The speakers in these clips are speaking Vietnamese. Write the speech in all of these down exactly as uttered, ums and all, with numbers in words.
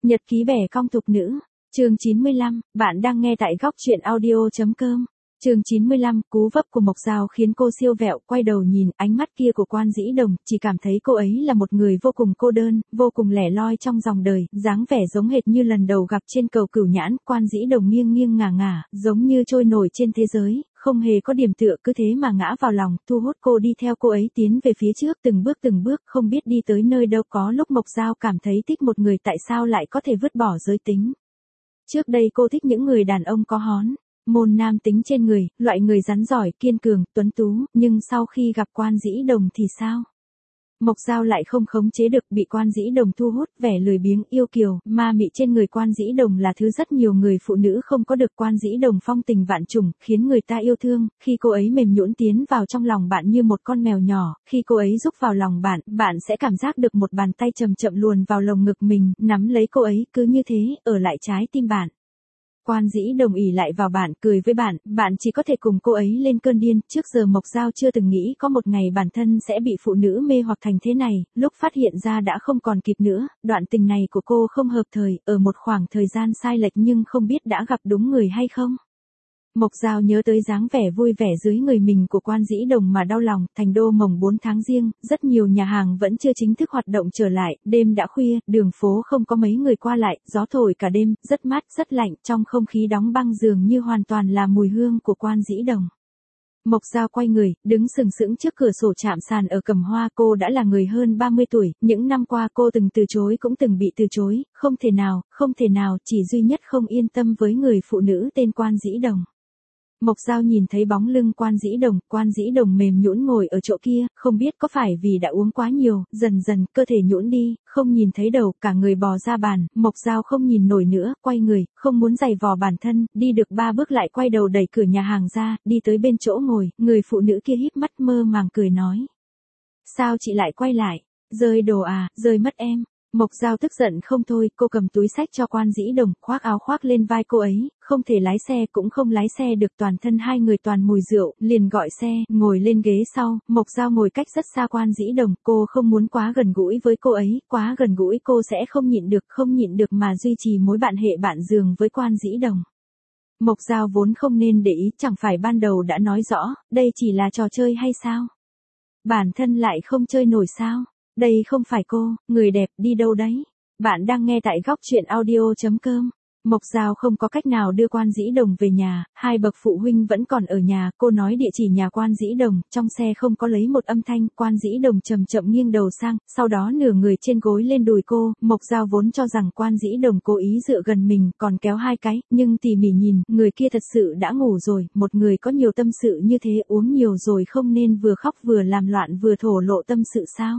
Nhật ký bẻ cong thục nữ, chương chín mươi lăm, bạn đang nghe tại góc truyện audio.com. Chương chín mươi lăm, cú vấp của Mộc Dao khiến cô siêu vẹo, quay đầu nhìn, ánh mắt kia của Quan Dĩ Đồng, chỉ cảm thấy cô ấy là một người vô cùng cô đơn, vô cùng lẻ loi trong dòng đời, dáng vẻ giống hệt như lần đầu gặp trên cầu Cửu Nhãn. Quan Dĩ Đồng nghiêng nghiêng ngả ngả, giống như trôi nổi trên thế giới, không hề có điểm tựa, cứ thế mà ngã vào lòng, thu hút cô đi theo cô ấy tiến về phía trước, từng bước từng bước, không biết đi tới nơi đâu. Có lúc Mộc Dao cảm thấy thích một người tại sao lại có thể vứt bỏ giới tính. Trước đây cô thích những người đàn ông có hón môn nam tính trên người, loại người rắn giỏi, kiên cường, tuấn tú, nhưng sau khi gặp Quan Dĩ Đồng thì sao? Mộc Dao lại không khống chế được, bị Quan Dĩ Đồng thu hút, vẻ lười biếng, yêu kiều, ma mị trên người Quan Dĩ Đồng là thứ rất nhiều người phụ nữ không có được. Quan Dĩ Đồng phong tình vạn trùng, khiến người ta yêu thương, khi cô ấy mềm nhũn tiến vào trong lòng bạn như một con mèo nhỏ, khi cô ấy rúc vào lòng bạn, bạn sẽ cảm giác được một bàn tay chậm chậm luồn vào lồng ngực mình, nắm lấy cô ấy, cứ như thế, ở lại trái tim bạn. Quan Dĩ Đồng ỷ lại vào bạn, cười với bạn, bạn chỉ có thể cùng cô ấy lên cơn điên. Trước giờ Mộc Dao chưa từng nghĩ có một ngày bản thân sẽ bị phụ nữ mê hoặc thành thế này, lúc phát hiện ra đã không còn kịp nữa. Đoạn tình này của cô không hợp thời, ở một khoảng thời gian sai lệch, nhưng không biết đã gặp đúng người hay không. Mộc Dao nhớ tới dáng vẻ vui vẻ dưới người mình của Quan Dĩ Đồng mà đau lòng. Thành đô mồng bốn tháng giêng, rất nhiều nhà hàng vẫn chưa chính thức hoạt động trở lại, đêm đã khuya, đường phố không có mấy người qua lại, gió thổi cả đêm, rất mát, rất lạnh, trong không khí đóng băng dường như hoàn toàn là mùi hương của Quan Dĩ Đồng. Mộc Dao quay người, đứng sừng sững trước cửa sổ chạm sàn ở Cẩm Hoa. Cô đã là người hơn ba mươi tuổi, những năm qua cô từng từ chối cũng từng bị từ chối, không thể nào, không thể nào, chỉ duy nhất không yên tâm với người phụ nữ tên Quan Dĩ Đồng. Mộc Dao nhìn thấy bóng lưng Quan Dĩ Đồng, Quan Dĩ Đồng mềm nhũn ngồi ở chỗ kia, không biết có phải vì đã uống quá nhiều, dần dần cơ thể nhũn đi, không nhìn thấy đầu, cả người bò ra bàn. Mộc Dao không nhìn nổi nữa, quay người, không muốn giày vò bản thân, đi được ba bước lại quay đầu đẩy cửa nhà hàng ra, đi tới bên chỗ ngồi, người phụ nữ kia híp mắt mơ màng cười nói: "Sao chị lại quay lại? Rơi đồ à, rơi mất em." Mộc Dao tức giận không thôi, cô cầm túi xách cho Quan Dĩ Đồng, khoác áo khoác lên vai cô ấy, không thể lái xe cũng không lái xe được, toàn thân hai người toàn mùi rượu, liền gọi xe, ngồi lên ghế sau. Mộc Dao ngồi cách rất xa Quan Dĩ Đồng, cô không muốn quá gần gũi với cô ấy, quá gần gũi cô sẽ không nhịn được, không nhịn được mà duy trì mối bạn hệ bạn giường với Quan Dĩ Đồng. Mộc Dao vốn không nên để ý, chẳng phải ban đầu đã nói rõ, đây chỉ là trò chơi hay sao? Bản thân lại không chơi nổi sao? Đây không phải cô, người đẹp, đi đâu đấy? Bạn đang nghe tại góc truyện audio.com. Mộc Dao không có cách nào đưa Quan Dĩ Đồng về nhà, hai bậc phụ huynh vẫn còn ở nhà, cô nói địa chỉ nhà Quan Dĩ Đồng, trong xe không có lấy một âm thanh. Quan Dĩ Đồng chậm chậm nghiêng đầu sang, sau đó nửa người trên gối lên đùi cô. Mộc Dao vốn cho rằng Quan Dĩ Đồng cố ý dựa gần mình, còn kéo hai cái, nhưng tỉ mỉ nhìn, người kia thật sự đã ngủ rồi. Một người có nhiều tâm sự như thế, uống nhiều rồi không nên vừa khóc vừa làm loạn vừa thổ lộ tâm sự sao?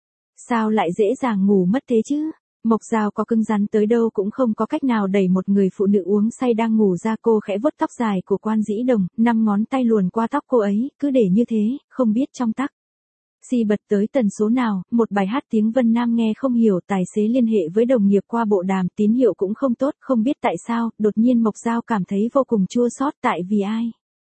Sao lại dễ dàng ngủ mất thế chứ? Mộc Dao có cứng rắn tới đâu cũng không có cách nào đẩy một người phụ nữ uống say đang ngủ ra. Cô khẽ vuốt tóc dài của Quan Dĩ Đồng, năm ngón tay luồn qua tóc cô ấy, cứ để như thế, không biết trong tắc xi bật tới tần số nào. Một bài hát tiếng Vân Nam nghe không hiểu, tài xế liên hệ với đồng nghiệp qua bộ đàm, tín hiệu cũng không tốt, không biết tại sao, đột nhiên Mộc Dao cảm thấy vô cùng chua xót. Tại vì ai?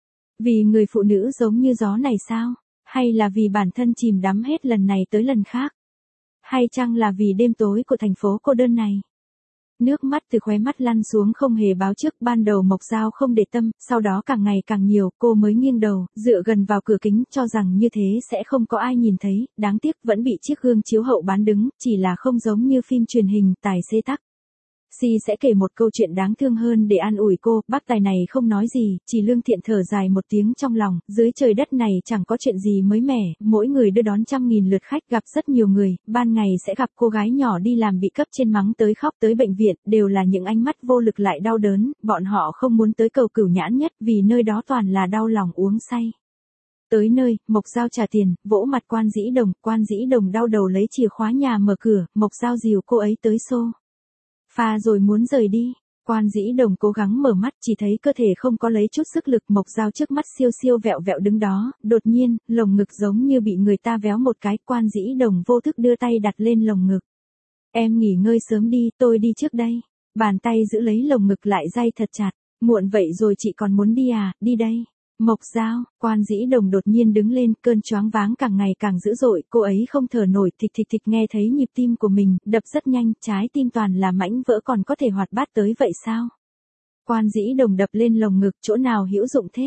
Vì người phụ nữ giống như gió này sao? Hay là vì bản thân chìm đắm hết lần này tới lần khác? Hay chăng là vì đêm tối của thành phố cô đơn này? Nước mắt từ khóe mắt lăn xuống không hề báo trước. Ban đầu Mộc Dao không để tâm, sau đó càng ngày càng nhiều, cô mới nghiêng đầu, dựa gần vào cửa kính, cho rằng như thế sẽ không có ai nhìn thấy. Đáng tiếc vẫn bị chiếc gương chiếu hậu bán đứng, chỉ là không giống như phim truyền hình. Tài xế tắc Si sẽ kể một câu chuyện đáng thương hơn để an ủi cô. Bác tài này không nói gì, chỉ lương thiện thở dài một tiếng trong lòng, dưới trời đất này chẳng có chuyện gì mới mẻ, mỗi người đưa đón trăm nghìn lượt khách, gặp rất nhiều người, ban ngày sẽ gặp cô gái nhỏ đi làm bị cấp trên mắng tới khóc tới bệnh viện, đều là những ánh mắt vô lực lại đau đớn, bọn họ không muốn tới cầu Cửu Nhãn nhất vì nơi đó toàn là đau lòng uống say. Tới nơi, Mộc Dao trả tiền, vỗ mặt Quan Dĩ Đồng, Quan Dĩ Đồng đau đầu lấy chìa khóa nhà mở cửa. Mộc Dao dìu cô ấy tới xô pha rồi muốn rời đi. Quan Dĩ Đồng cố gắng mở mắt, chỉ thấy cơ thể không có lấy chút sức lực. Mộc Dao trước mắt siêu siêu vẹo vẹo đứng đó, đột nhiên, lồng ngực giống như bị người ta véo một cái. Quan Dĩ Đồng vô thức đưa tay đặt lên lồng ngực. Em nghỉ ngơi sớm đi, tôi đi trước đây. Bàn tay giữ lấy lồng ngực lại day thật chặt. Muộn vậy rồi chị còn muốn đi à, đi đây. Mộc Giao, Quan Dĩ Đồng đột nhiên đứng lên, cơn choáng váng càng ngày càng dữ dội, cô ấy không thở nổi, thịch thịch thịch nghe thấy nhịp tim của mình, đập rất nhanh, trái tim toàn là mảnh vỡ còn có thể hoạt bát tới vậy sao? Quan Dĩ Đồng đập lên lồng ngực, chỗ nào hữu dụng thế?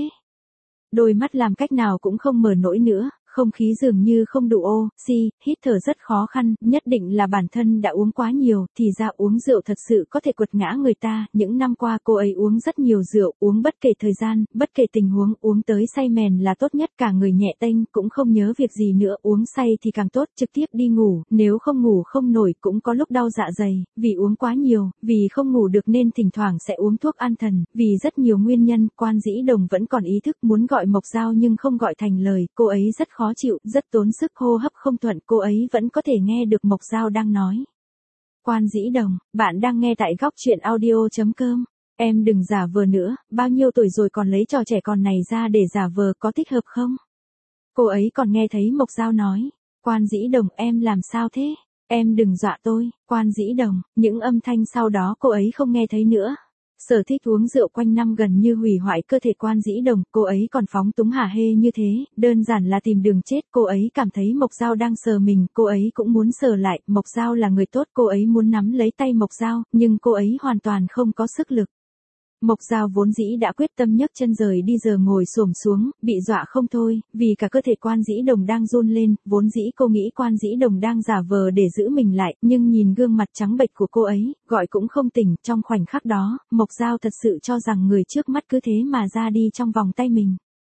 Đôi mắt làm cách nào cũng không mở nổi nữa, không khí dường như không đủ oxy, hít thở rất khó khăn, nhất định là bản thân đã uống quá nhiều, thì ra uống rượu thật sự có thể quật ngã người ta, những năm qua cô ấy uống rất nhiều rượu, uống bất kể thời gian, bất kể tình huống, uống tới say mềm là tốt nhất, cả người nhẹ tênh, cũng không nhớ việc gì nữa, uống say thì càng tốt, trực tiếp đi ngủ, nếu không ngủ không nổi cũng có lúc đau dạ dày, vì uống quá nhiều, vì không ngủ được nên thỉnh thoảng sẽ uống thuốc an thần, vì rất nhiều nguyên nhân, Quan Dĩ Đồng vẫn còn ý thức muốn gọi Mộc Giao nhưng không gọi thành lời, cô ấy rất khó chịu, rất tốn sức, hô hấp không thuận, cô ấy vẫn có thể nghe được Mộc Giao đang nói. Quan Dĩ Đồng, bạn đang nghe tại góc truyện audio.com. Em đừng giả vờ nữa, bao nhiêu tuổi rồi còn lấy trò trẻ con này ra để giả vờ, có thích hợp không? Cô ấy còn nghe thấy Mộc Giao nói. Quan Dĩ Đồng, em làm sao thế? Em đừng dọa tôi. Quan Dĩ Đồng, những âm thanh sau đó cô ấy không nghe thấy nữa. Sở thích uống rượu quanh năm gần như hủy hoại cơ thể Quan Dĩ Đồng, cô ấy còn phóng túng hả hê như thế, đơn giản là tìm đường chết, cô ấy cảm thấy Mộc Giao đang sờ mình, cô ấy cũng muốn sờ lại, Mộc Giao là người tốt, cô ấy muốn nắm lấy tay Mộc Giao, nhưng cô ấy hoàn toàn không có sức lực. Mộc Giao vốn dĩ đã quyết tâm nhấc chân rời đi giờ ngồi xổm xuống, bị dọa không thôi, vì cả cơ thể Quan Dĩ Đồng đang run lên, vốn dĩ cô nghĩ Quan Dĩ Đồng đang giả vờ để giữ mình lại, nhưng nhìn gương mặt trắng bệch của cô ấy, gọi cũng không tỉnh, trong khoảnh khắc đó, Mộc Giao thật sự cho rằng người trước mắt cứ thế mà ra đi trong vòng tay mình.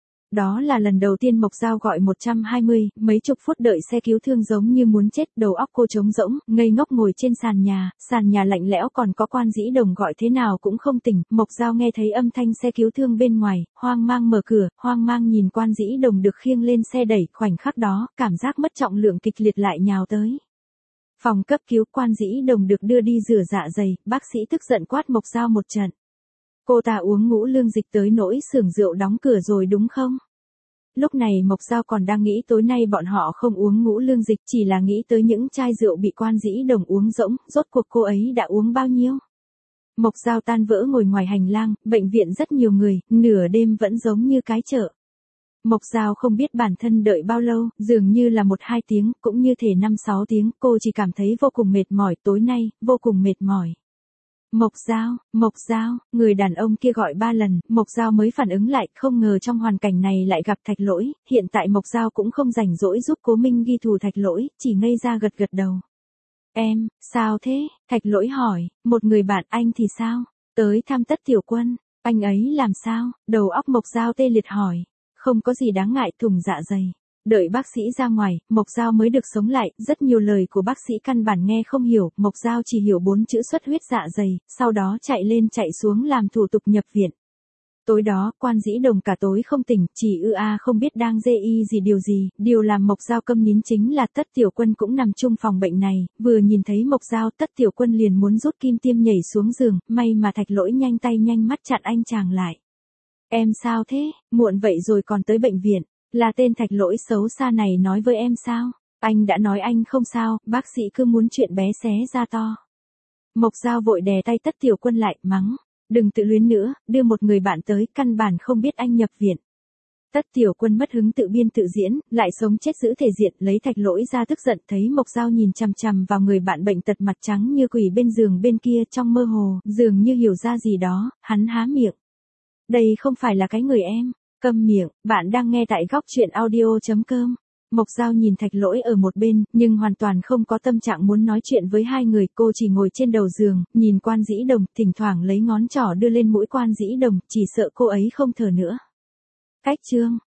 Đó là lần đầu tiên Mộc Giao gọi một trăm hai mươi, mấy chục phút đợi xe cứu thương giống như muốn chết, đầu óc cô trống rỗng, ngây ngốc ngồi trên sàn nhà, sàn nhà lạnh lẽo còn có Quan Dĩ Đồng gọi thế nào cũng không tỉnh, Mộc Giao nghe thấy âm thanh xe cứu thương bên ngoài, hoang mang mở cửa, hoang mang nhìn Quan Dĩ Đồng được khiêng lên xe đẩy, khoảnh khắc đó, cảm giác mất trọng lượng kịch liệt lại nhào tới. Phòng cấp cứu, Quan Dĩ Đồng được đưa đi rửa dạ dày, bác sĩ tức giận quát Mộc Giao một trận. Cô ta uống ngũ lương dịch tới nỗi xưởng rượu đóng cửa rồi đúng không? Lúc này Mộc Giao còn đang nghĩ tối nay bọn họ không uống ngũ lương dịch, chỉ là nghĩ tới những chai rượu bị Quan Dĩ Đồng uống rỗng, rốt cuộc cô ấy đã uống bao nhiêu? Mộc Giao tan vỡ ngồi ngoài hành lang, bệnh viện rất nhiều người, nửa đêm vẫn giống như cái chợ. Mộc Giao không biết bản thân đợi bao lâu, dường như là một hai tiếng, cũng như thể năm sáu tiếng, cô chỉ cảm thấy vô cùng mệt mỏi, tối nay, vô cùng mệt mỏi. Mộc Giao, Mộc Giao, người đàn ông kia gọi ba lần, Mộc Giao mới phản ứng lại, không ngờ trong hoàn cảnh này lại gặp Thạch Lỗi, hiện tại Mộc Giao cũng không rảnh rỗi giúp Cố Minh ghi thù Thạch Lỗi, chỉ ngây ra gật gật đầu. Em, sao thế? Thạch Lỗi hỏi, một người bạn anh thì sao? Tới thăm Tất Tiểu Quân, anh ấy làm sao? Đầu óc Mộc Giao tê liệt hỏi, không có gì đáng ngại, thủng dạ dày. Đợi bác sĩ ra ngoài, Mộc Giao mới được sống lại, rất nhiều lời của bác sĩ căn bản nghe không hiểu, Mộc Giao chỉ hiểu bốn chữ xuất huyết dạ dày, sau đó chạy lên chạy xuống làm thủ tục nhập viện. Tối đó, Quan Dĩ Đồng cả tối không tỉnh, chỉ ư a không biết đang dê y gì điều gì, điều làm Mộc Giao câm nín chính là Tất Tiểu Quân cũng nằm chung phòng bệnh này, vừa nhìn thấy Mộc Giao, Tất Tiểu Quân liền muốn rút kim tiêm nhảy xuống giường, may mà Thạch Lỗi nhanh tay nhanh mắt chặn anh chàng lại. Em sao thế, muộn vậy rồi còn tới bệnh viện. Là tên Thạch Lỗi xấu xa này nói với em sao? Anh đã nói anh không sao, bác sĩ cứ muốn chuyện bé xé ra to. Mộc Giao vội đè tay Tất Tiểu Quân lại, mắng. Đừng tự luyến nữa, đưa một người bạn tới, căn bản không biết anh nhập viện. Tất Tiểu Quân mất hứng tự biên tự diễn, lại sống chết giữ thể diện, lấy Thạch Lỗi ra tức giận, thấy Mộc Giao nhìn chằm chằm vào người bạn bệnh tật mặt trắng như quỷ bên giường bên kia, trong mơ hồ, dường như hiểu ra gì đó, hắn há miệng. Đây không phải là cái người em. Câm miệng, bạn đang nghe tại góc truyện audio.com. Mộc Giao nhìn Thạch Lỗi ở một bên, nhưng hoàn toàn không có tâm trạng muốn nói chuyện với hai người, cô chỉ ngồi trên đầu giường, nhìn Quan Dĩ Đồng, thỉnh thoảng lấy ngón trỏ đưa lên mũi Quan Dĩ Đồng, chỉ sợ cô ấy không thở nữa. Cách chương